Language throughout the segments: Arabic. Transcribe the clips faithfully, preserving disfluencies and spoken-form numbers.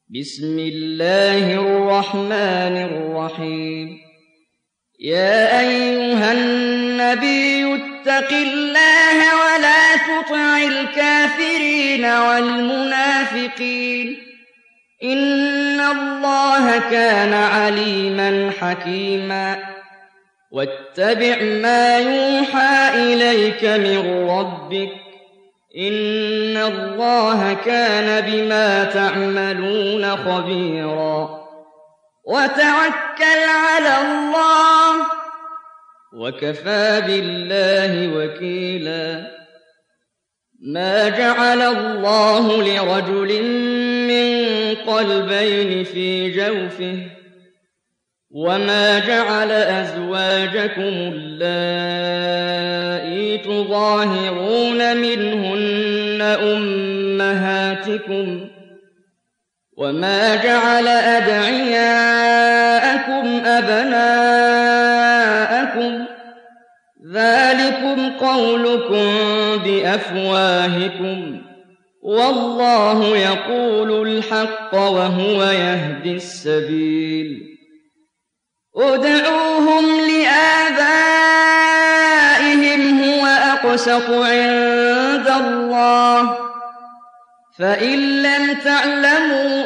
بسم الله الرحمن الرحيم يا أيها النبي اتق الله ولا تطع الكافرين والمنافقين إن الله كان عليما حكيما واتبع ما يوحى إليك من ربك إن الله كان بما تعملون خبيرا وتوكل على الله وكفى بالله وكيلا ما جعل الله لرجل من قلبين في جوفه وما جعل أزواجكم اللائي تظاهرون منهن أمهاتكم وما جعل أدعياءكم أبناءكم ذلكم قولكم بأفواهكم والله يقول الحق وهو يهدي السبيل ادعوهم لآبائهم هو أقسط عند الله فإن لم تعلموا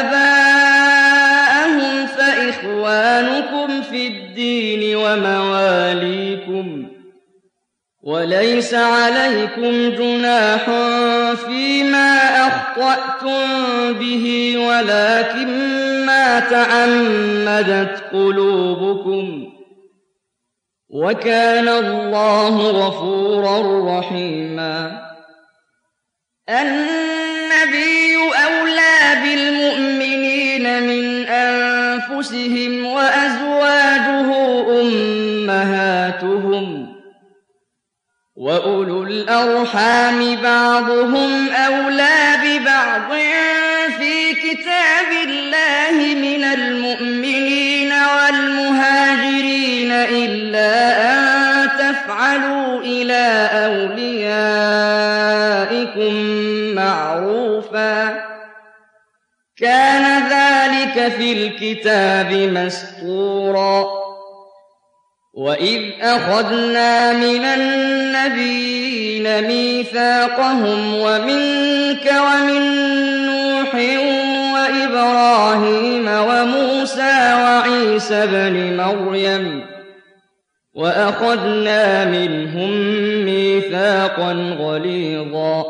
آباءهم فإخوانكم في الدين ومواليكم وليس عليكم جناح فيما أخطأتم به ولكن ما تعمدت قلوبكم وكان الله غفورا رحيما النبي أولى بالمؤمنين من أنفسهم وأزواجه أمهاتهم وأولو الأرحام بعضهم أولى ببعض في كتاب الله من المؤمنين والمهاجرين إلا أن تفعلوا إلى أوليائكم معروفا كان ذلك في الكتاب مسطورا وإذ أخذنا من النبيين ميثاقهم ومنك ومن نوح وإبراهيم وموسى وعيسى بن مريم وأخذنا منهم ميثاقا غليظا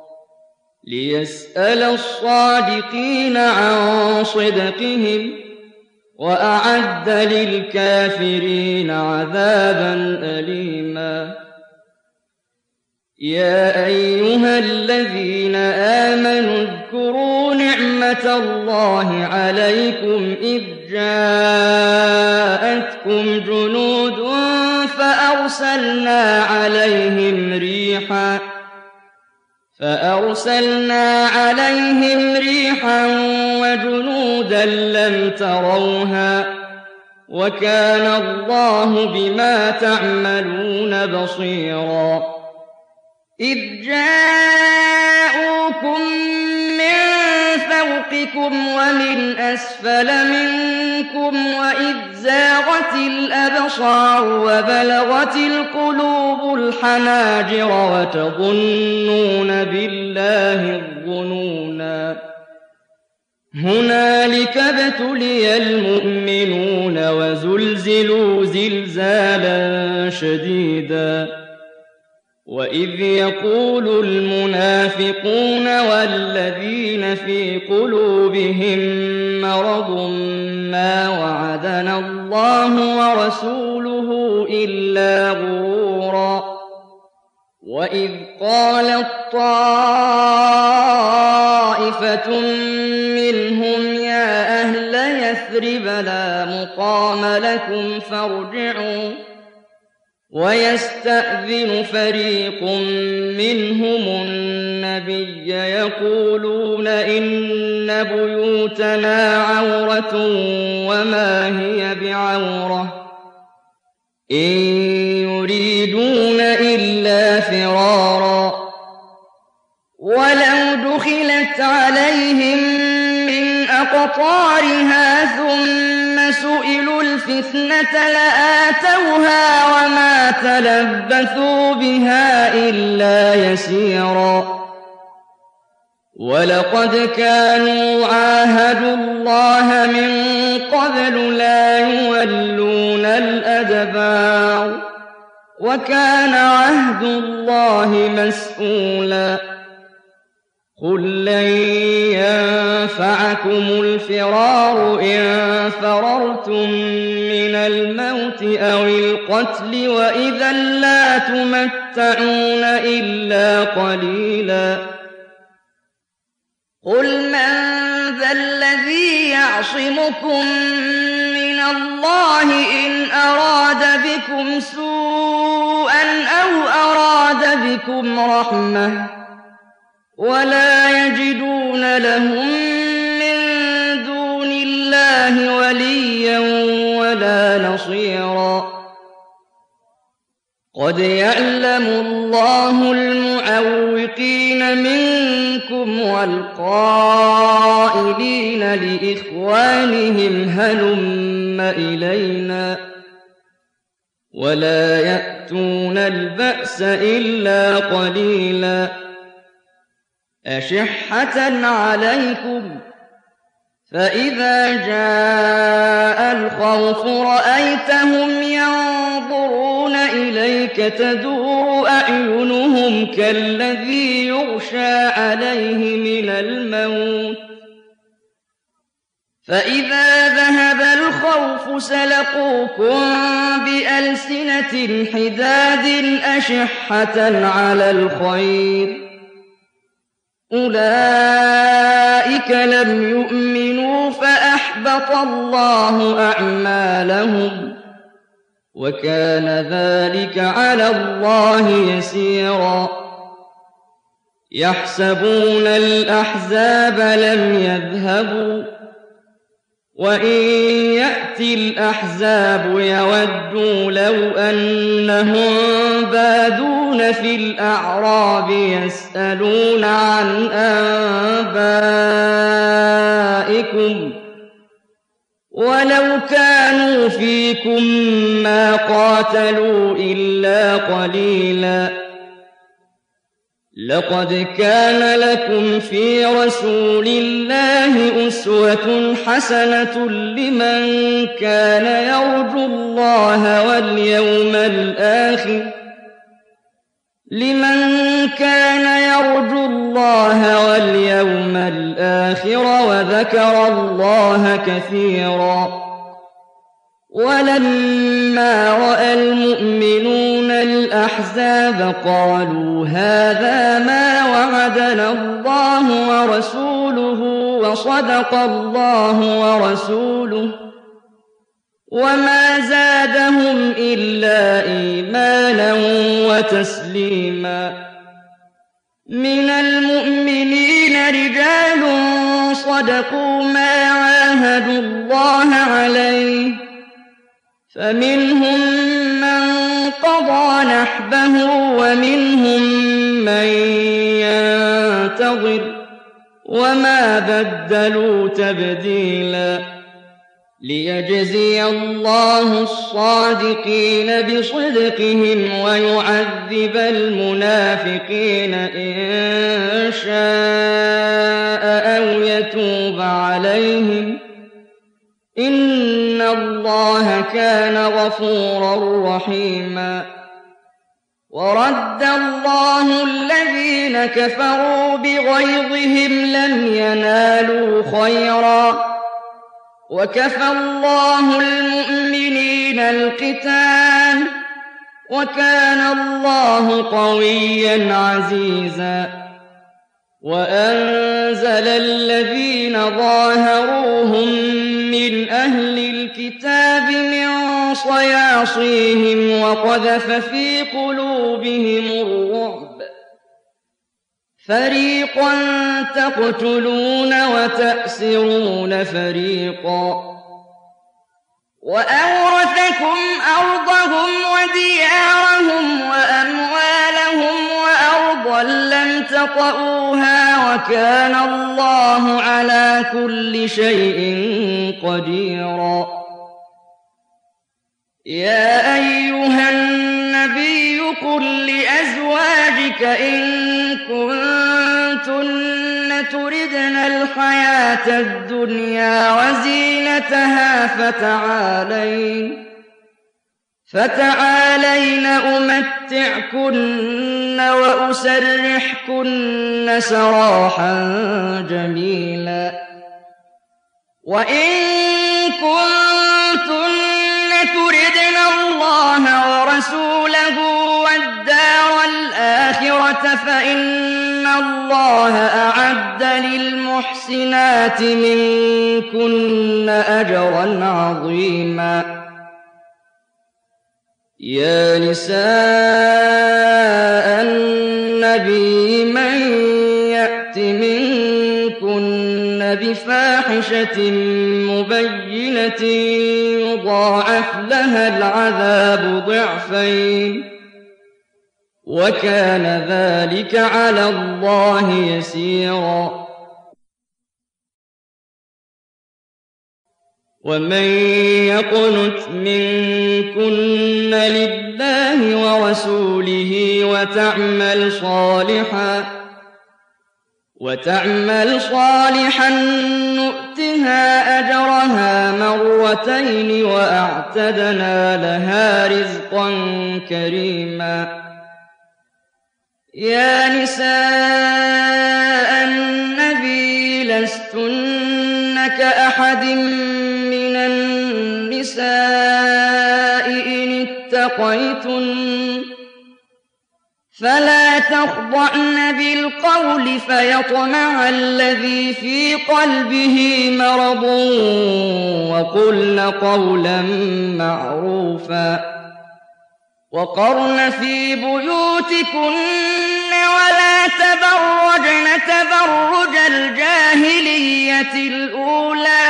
ليسأل الصادقين عن صدقهم وأعد للكافرين عذابا أليما يا أيها الذين آمنوا اذكروا نعمة الله عليكم إذ جاءتكم جنود فأرسلنا عليهم ريحا فأرسلنا عليهم ريحا وجنودا لم تروها وكان الله بما تعملون بصيرا إذ جاءوكم من فوقكم ومن أسفل منكم وإذ زاغت الأبصار وبلغت القلوب الحناجر وتظنون بالله الظنونا هنالك ابتلي المؤمنون وزلزلوا زلزالا شديدا وإذ يقول المنافقون والذين في قلوبهم مرض ما وعدنا الله ورسوله إلا غرورا وإذ قالت طائفة منهم يا أهل يثرب لا مقام لكم فارجعوا ويستأذن فريق منهم النبي يقولون إن بيوتنا عورة وما هي بعورة إن يريدون إلا فرارا ولو دخلت عليهم من أقطارها ثم سئلوا الفتنة لآتوها وما تلبثوا بها إلا يسيرا ولقد كانوا عاهدوا الله من قبل لا يولون الأدبار وكان عهد الله مسئولا قل لن ينفعكم الفرار إن فررتم من الموت أو القتل وإذا لا تمتعون إلا قليلا قل من ذا الذي يعصمكم من الله إن أراد بكم سوءا أو أراد بكم رحمة ولا يجدون لهم من دون الله وليا ولا نصيرا قد يعلم الله المعوقين منكم والقائلين لإخوانهم هلم إلينا ولا يأتون البأس إلا قليلا أشحة عليكم فإذا جاء الخوف رأيتهم ينظرون إليك تدور أعينهم كالذي يغشى عليه من الموت فإذا ذهب الخوف سلقوكم بألسنة حداد أشحة على الخير أولئك لم يؤمنوا فأحبط الله أعمالهم وكان ذلك على الله يسيرا يحسبون الأحزاب لم يذهبوا وإن يأتي الأحزاب يودوا لو أنهم بادون في الأعراب يسألون عن أنبائكم ولو كانوا فيكم ما قاتلوا إلا قليلا لقد كان لكم في رسول الله أسوة حسنة لمن كان يرجو الله واليوم الآخر لمن كان يرجو الله واليوم الآخر وذكر الله كثيرا ولما رأى المؤمنون الأحزاب قالوا هذا ما وعدنا الله ورسوله وصدق الله ورسوله وما زادهم إلا إيمانا وتسليما من المؤمنين رجال صدقوا ما عاهدوا الله عليه فمنهم من قضى نحبه ومنهم من ينتظر وما بدلوا تبديلا ليجزي الله الصادقين بصدقهم ويعذب المنافقين إن شاء أو يتوب عليهم إن الله كان غفورا رحيما ورد الله الذين كفروا بغيظهم لم ينالوا خيرا وكفى الله المؤمنين القتال وكان الله قويا عزيزا وأنزل الذين ظاهروهم من أهل الكتاب من صياصيهم وقذف في قلوبهم الرعب فريقا تقتلون وتأسرون فريقا وأورثكم أرضهم وديارهم وأموالهم وأرضا نارا لم تطئوها وكان الله على كل شيء قديرا يا أيها النبي قل لأزواجك إن كنتن تردن الحياة الدنيا وزينتها فتعالين فتعالين أمتعكن وأسرحكن سراحا جميلا وإن كنتن تردن الله ورسوله والدار الآخرة فإن الله أعد للمحسنات منكن أجرا عظيما يا نساء النبي من يأت منكن بفاحشة مبينة يضاعف لها العذاب ضعفين وكان ذلك على الله يسيرا ومن يقنت منكن لله ورسوله وتعمل صالحا وتعمل صالحا نؤتها أجرها مرتين وأعتدنا لها رزقا كريما يا نساء النبي لستن كأحد من النساء إن اتقيتن فلا تخضعن بالقول فيطمع الذي في قلبه مرض وقلن قولا معروفا وقرن في بيوتكن ولا تبرجن تبرج الجاهلية الأولى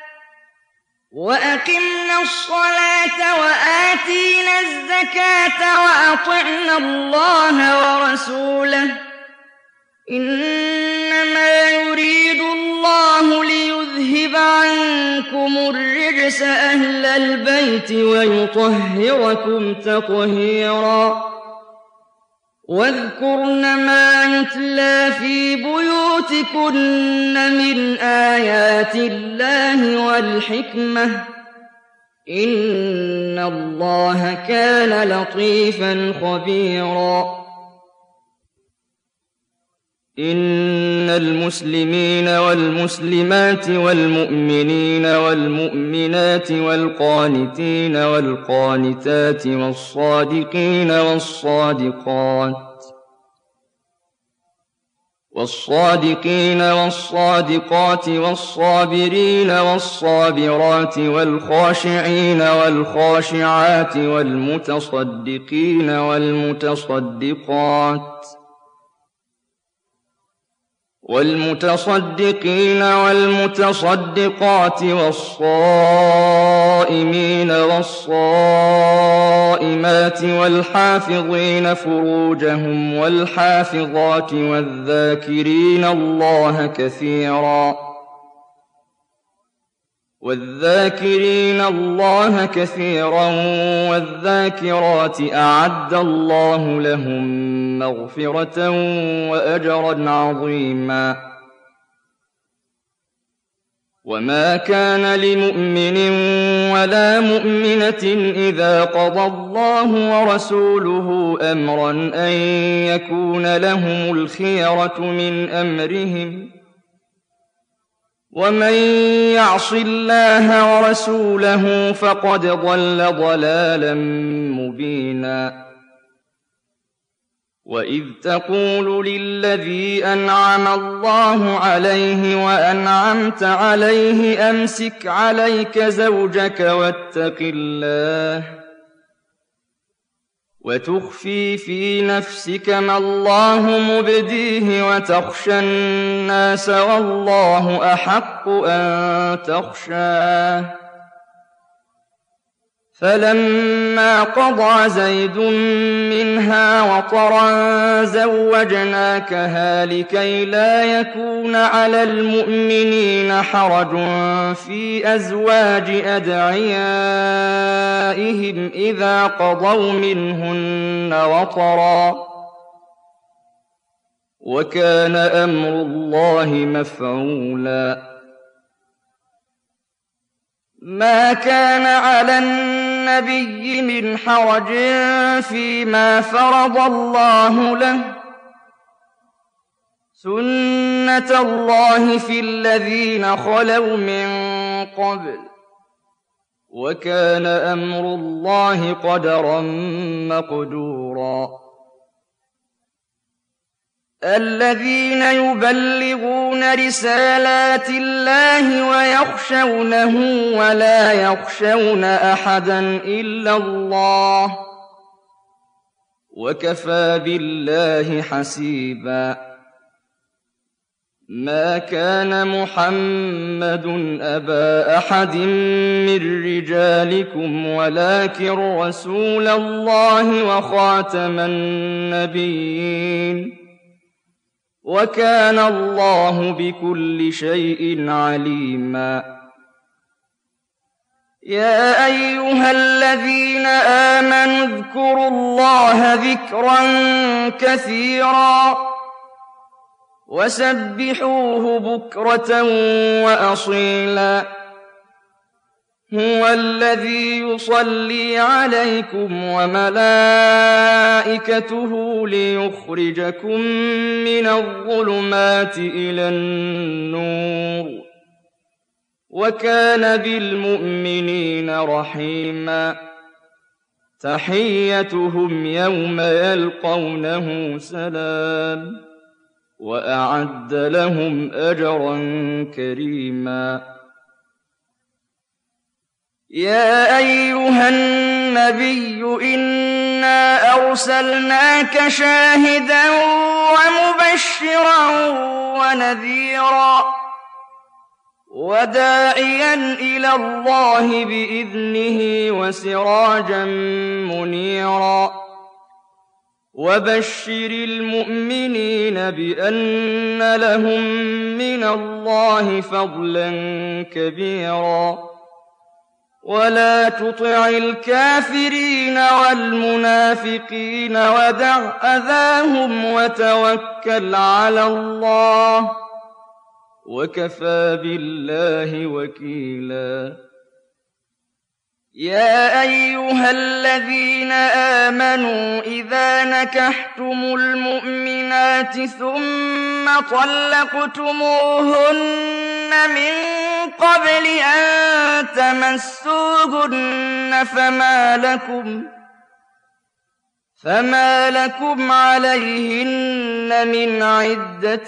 وأقمنا الصلاة وآتينا الزكاة وأطعنا الله ورسوله إنما يريد الله ليذهب عنكم الرجس أهل البيت ويطهركم تطهيرا واذكرن ما يتلى في بيوتكن من آيات الله والحكمة إن الله كان لطيفا خبيرا إن المسلمين والمسلمات والمؤمنين والمؤمنات والقانتين والقانتات والصادقين والصادقات والصادقين والصادقات والصابرين والصابرات والخاشعين والخاشعات والمتصدقين والمتصدقات والمتصدقين والمتصدقات والصائمين والصائمات والحافظين فروجهم والحافظات والذاكرين الله كثيرا والذاكرين الله كثيرا والذاكرات أعد الله لهم مغفرة وأجرا عظيما وما كان لمؤمن ولا مؤمنة إذا قضى الله ورسوله أمرا أن يكون لهم الخيرة من أمرهم ومن يعص الله ورسوله فقد ضل ضلالا مبينا وإذ تقول للذي أنعم الله عليه وأنعمت عليه أمسك عليك زوجك واتق الله وتخفي في نفسك ما الله مبديه وتخشى الناس والله أحق أن تخشاه فَلَمَّا قَضَىٰ زَيْدٌ مِّنْهَا وَطَرًا زَوَّجْنَاكَهَا لِكَيْ لَا يَكُونَ عَلَى الْمُؤْمِنِينَ حَرَجٌ فِي أَزْوَاجِ أَدْعِيَائِهِمْ إِذَا قَضَوْا مِنْهُنَّ وَطَرًا ۚ وَكَانَ أَمْرُ اللَّهِ مَفْعُولًا. مَا كَانَ عَلَى النَّبِيِّ مِنْ حَرَجٍ فِيمَا فَرَضَ اللَّهُ لَهُ ۚ سُنَّةَ اللَّهِ فِي الَّذِينَ خَلَوْا مِن قَبْلُ ۚ وَكَانَ أَمْرُ اللَّهِ قَدَرًا مَّقْدُورًا. الَّذِينَ يُبَلِّغُونَ رِسَالَاتِ اللَّهِ وَيَخْشَوْنَهُ وَلَا يَخْشَوْنَ أَحَدًا إِلَّا اللَّهَ ۗ وَكَفَىٰ بِاللَّهِ حَسِيبًا. مَا كَانَ مُحَمَّدٌ أَبَا أَحَدٍ مِّن رِّجَالِكُمْ وَلَٰكِن رَّسُولَ اللَّهِ وَخَاتَمَ النَّبِيِّينَ ۗ وَكَانَ اللَّهُ بِكُلِّ شَيْءٍ عَلِيمًا. يَا أَيُّهَا الَّذِينَ آمَنُوا اذْكُرُوا اللَّهَ ذِكْرًا كَثِيرًا وَسَبِّحُوهُ بُكْرَةً وَأَصِيلًا. هُوَ الَّذِي يُصَلِّي عَلَيْكُمْ وَمَلَائِكَتُهُ لِيُخْرِجَكُم مِّنَ الظُّلُمَاتِ إِلَى النُّورِ ۚ وَكَانَ بِالْمُؤْمِنِينَ رَحِيمًا. تَحِيَّتُهُمْ يَوْمَ يَلْقَوْنَهُ سَلَامٌ ۚ وَأَعَدَّ لَهُمْ أَجْرًا كَرِيمًا. يَا أَيُّهَا النَّبِيُّ إِنَّا أَرْسَلْنَاكَ شَاهِدًا وَمُبَشِّرًا وَنَذِيرًا وَدَاعِيًا إِلَى اللَّهِ بِإِذْنِهِ وَسِرَاجًا مُّنِيرًا. وَبَشِّرِ الْمُؤْمِنِينَ بِأَنَّ لَهُم مِّنَ اللَّهِ فَضْلًا كَبِيرًا. وَلَا تُطِعِ الْكَافِرِينَ وَالْمُنَافِقِينَ وَدَعْ أَذَاهُمْ وَتَوَكَّلْ عَلَى اللَّهِ ۚ وَكَفَىٰ بِاللَّهِ وَكِيلًا. يَا أَيُّهَا الَّذِينَ آمَنُوا إِذَا نَكَحْتُمُ الْمُؤْمِنَاتِ ثُمَّ طَلَّقْتُمُوهُنَّ مِن قَبْلِ أَن تَمَسُّوهُنَّ فَمَا لَكُمْ فَمَا لَكُمْ عَلَيْهِنَّ مِنْ عِدَّةٍ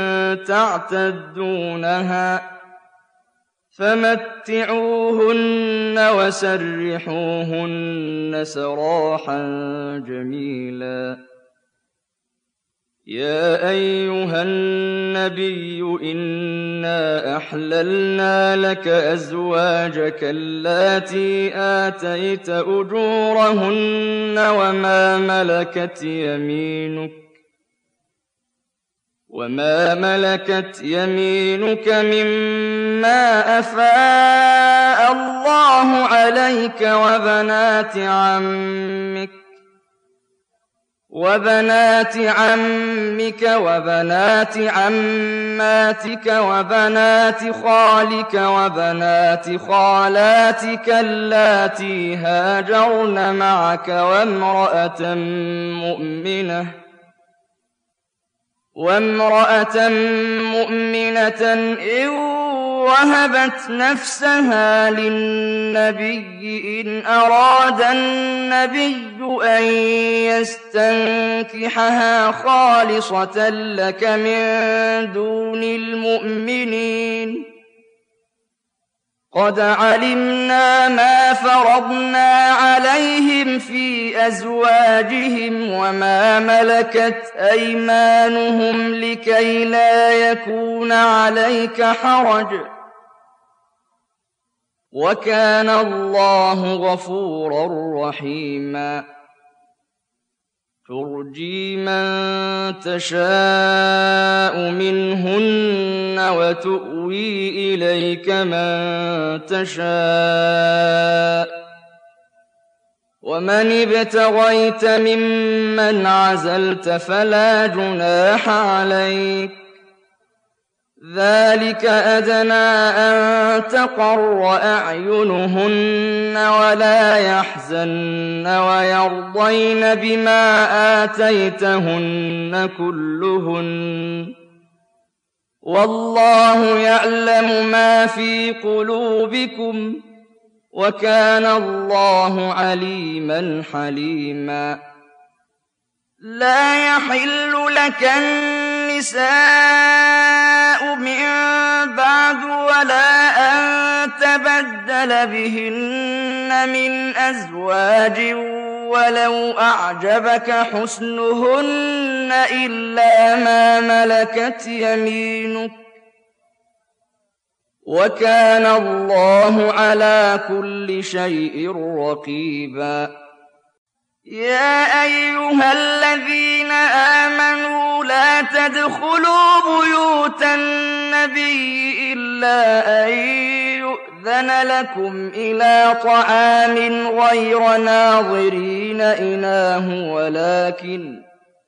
تَعْتَدُّونَهَا، فَمَتِّعُوهُنَّ وَسَرِّحُوهُنَّ سَرَاحًا جَمِيلًا. يَا أَيُّهَا النَّبِيُّ إِنَّا أَحْلَلْنَا لَكَ أَزْوَاجَكَ اللَّاتِي آتَيْتَ أُجُورَهُنَّ وَمَا مَلَكَتْ يَمِينُكَ وَمَا مَلَكَتْ يَمِينُكَ مِمَّا أَفَاءَ اللَّهُ عَلَيْكَ وَبَنَاتِ عَمِّكَ وَبَنَاتِ عَمِّكَ وَبَنَاتِ عَمَّاتِكَ وَبَنَاتِ خَالِكَ وَبَنَاتِ خَالَاتِكَ اللَّاتِي هَاجَرْنَ مَعَكَ وَامْرَأَةً مُّؤْمِنَةً وَامْرَأَةً مُّؤْمِنَةً إِن وَهَبَتْ نَفْسَهَا لِلنَّبِيِّ إِنْ أَرَادَ النَّبِيُّ أَن يَسْتَنكِحَهَا خَالِصَةً لَّكَ مِن دُونِ الْمُؤْمِنِينَ. قَدْ عَلِمْنَا مَا فَرَضْنَا عَلَيْهِمْ فِي أَزْوَاجِهِمْ وَمَا مَلَكَتْ أَيْمَانُهُمْ لِكَيْ لَا يَكُونَ عَلَيْكَ حَرَجٌ. وَكَانَ اللَّهُ غَفُورًا رَّحِيمًا تُرْجِي مَن تَشَاءُ مِنْهُنَّ وَتُؤْوِي إِلَيْكَ مَن تَشَاءُ ۖ وَمَنِ ابْتَغَيْتَ مِمَّنْ عَزَلْتَ فَلَا جُنَاحَ عَلَيْكَ ۚ ذَٰلِكَ أَدْنَىٰ أَن تَقَرَّ أَعْيُنُهُنَّ وَلَا يَحْزَنَّ وَيَرْضَيْنَ بِمَا آتَيْتَهُنَّ كُلُّهُنَّ ۚ وَاللَّهُ يَعْلَمُ مَا فِي قُلُوبِكُمْ ۚ وَكَانَ اللَّهُ عَلِيمًا حَلِيمًا لَا يَحِلُّ لَكَ النِّسَاءُ مِن بَعْدُ وَلَا أَن تَبَدَّلَ بِهِنَّ مِنْ أَزْوَاجٍ وَلَوْ أَعْجَبَكَ حُسْنُهُنَّ إِلَّا مَا مَلَكَتْ يَمِينُكَ ۗ وَكَانَ اللَّهُ عَلَىٰ كُلِّ شَيْءٍ رَّقِيبًا يَا أَيُّهَا الَّذِينَ آمَنُوا لَا تَدْخُلُوا بُيُوتَ النَّبِيِّ إِلَّا أَن يُؤْذَنَ لَكُمْ إِلَىٰ طَعَامٍ غَيْرَ نَاظِرِينَ إِنَاهُ وَلَٰكِنْ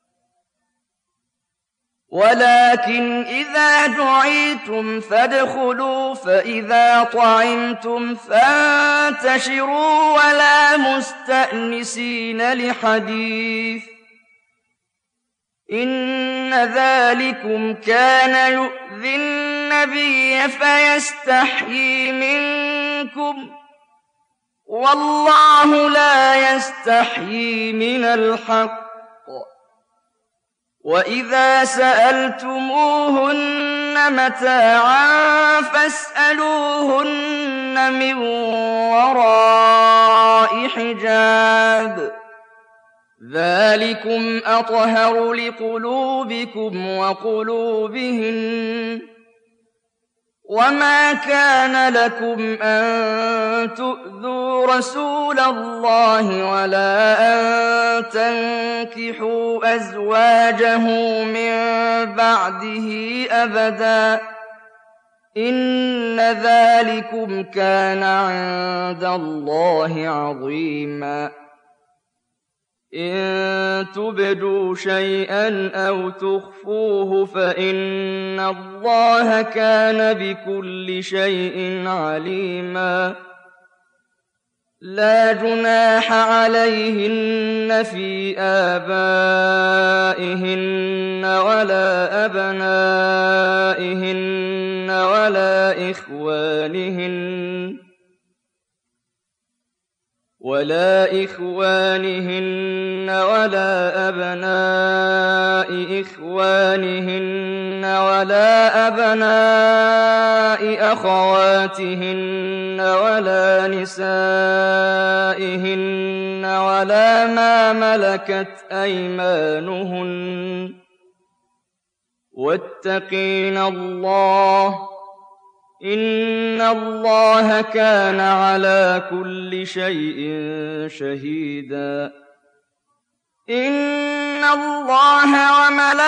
ولكن إذا دعيتم فادخلوا فإذا طعمتم فانتشروا ولا مستأنسين لحديث إن ذلكم كان يؤذي النبي فيستحيي منكم والله لا يستحيي من الحق وَإِذَا سَأَلْتُمُوهُنَّ مَتَاعًا فَاسْأَلُوهُنَّ مِن وَرَاءِ حِجَابٍ ذَلِكُمْ أَطْهَرُ لِقُلُوبِكُمْ وَقُلُوبِهِنَّ وَمَا كَانَ لَكُمْ أَن تُؤْذُوا رَسُولَ اللَّهِ وَلَا أَن تَنكِحُوا أَزْوَاجَهُ مِن بَعْدِهِ أَبَدًا ۚ إِنَّ ذَٰلِكُمْ كَانَ عِندَ اللَّهِ عَظِيمًا إِن تُبْدُوا شَيْئًا أَوْ تُخْفُوهُ فَإِنَّ اللَّهَ كَانَ بِكُلِّ شَيْءٍ عَلِيمًا لَا جُنَاحَ عَلَيْهِنَّ فِي آبَائِهِنَّ وَلَا أَبْنَائِهِنَّ وَلَا إِخْوَانِهِنَّ ولا إخوانهن ولا أبناء إخوانهن ولا أبناء أخواتهن ولا نسائهن ولا ما ملكت أيمانهن واتقين الله إن الله كان على كل شيء شهيدا إن الله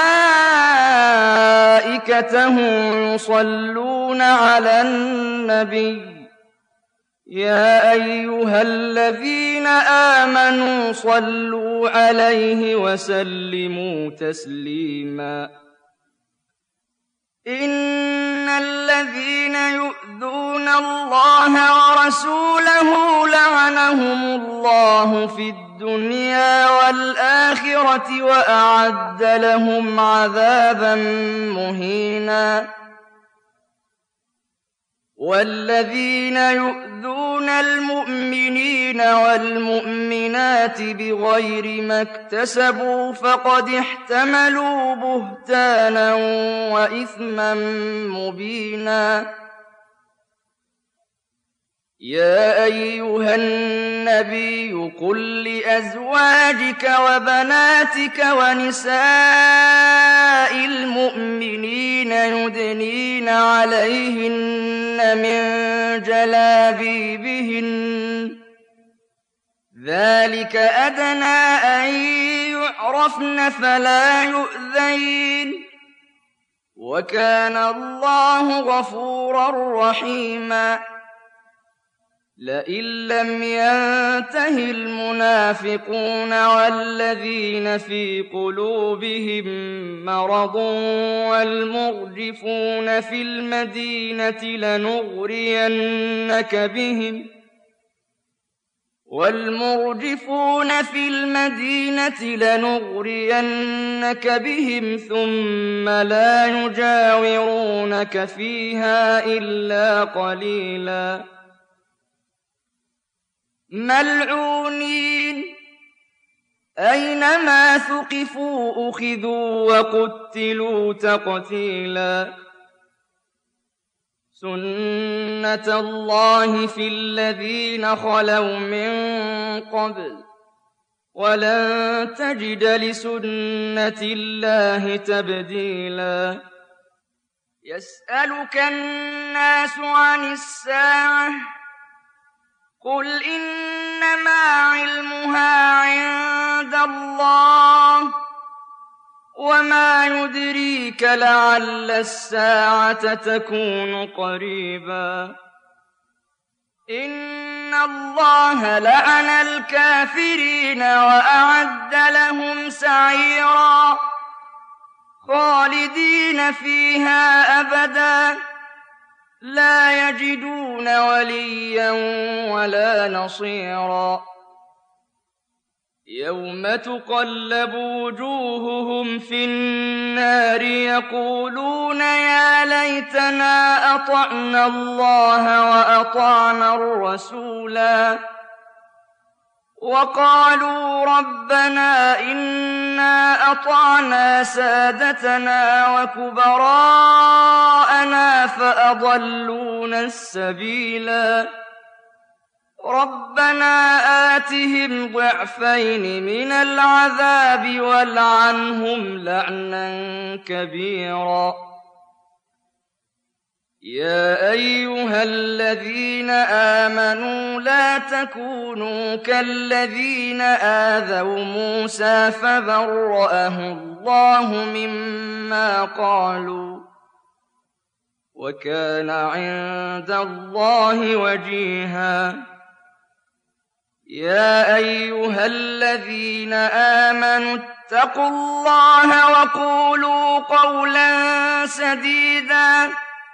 وملائكته يصلون على النبي يا أيها الذين آمنوا صلوا عليه وسلموا تسليما إن الذين يؤذون الله ورسوله لعنهم الله في الدنيا والآخرة وأعد لهم عذابا مهينا والذين يؤذون المؤمنين والمؤمنات بغير ما اكتسبوا فقد احتملوا بهتانا وإثما مبينا يا أيها الناس النبي قل لأزواجك وبناتك ونساء المؤمنين يدنين عليهن من جلابيبهن ذلك أدنى أن يعرفن فلا يؤذين وكان الله غفورا رحيما لئن لم ينته المنافقون والذين في قلوبهم مرض والمرجفون في المدينة لنغرينك بهم والمرجفون في المدينة لنغرينك بهم ثم لا يجاورونك فيها إلا قليلا ملعونين أينما ثقفوا أخذوا وقتلوا تقتيلا سنة الله في الذين خلوا من قبل ولن تجد لسنة الله تبديلا يسألك الناس عن الساعة قل إنما علمها عند الله وما يدريك لعل الساعة تكون قريبا إن الله لعن الكافرين وأعد لهم سعيرا خالدين فيها أبدا لا يجدون وليا ولا نصيرا يوم تقلب وجوههم في النار يقولون يا ليتنا أطعنا الله وأطعنا الرسولا وقالوا ربنا إنا أطعنا سادتنا وكبراءنا فأضلونا السبيلا ربنا آتهم ضعفين من العذاب والعنهم لعنا كبيرا يا أيها الذين آمنوا لا تكونوا كالذين آذوا موسى فبرأه الله مما قالوا وكان عند الله وجيها يا أيها الذين آمنوا اتقوا الله وقولوا قولا سديدا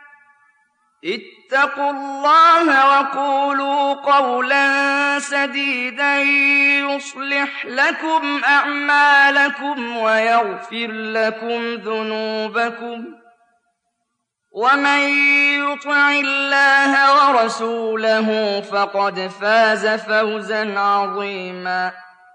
اتقوا الله وقولوا قولا سديدا يصلح لكم أعمالكم ويغفر لكم ذنوبكم ومن يطع الله ورسوله فقد فاز فوزا عظيما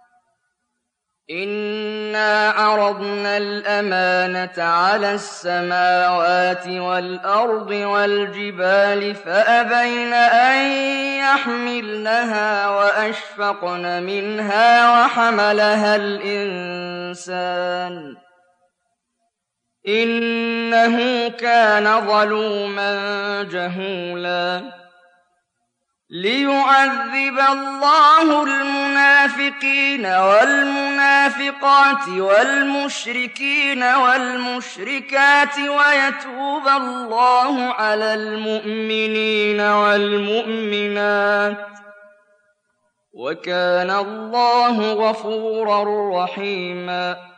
إنا عرضنا الأمانة على السماوات والأرض والجبال فأبين أن يحملنها وأشفقن منها وحملها الإنسان إنه كان ظلوما جهولا ليعذب الله المنافقين والمنافقات والمشركين والمشركات ويتوب الله على المؤمنين والمؤمنات وكان الله غفورا رحيما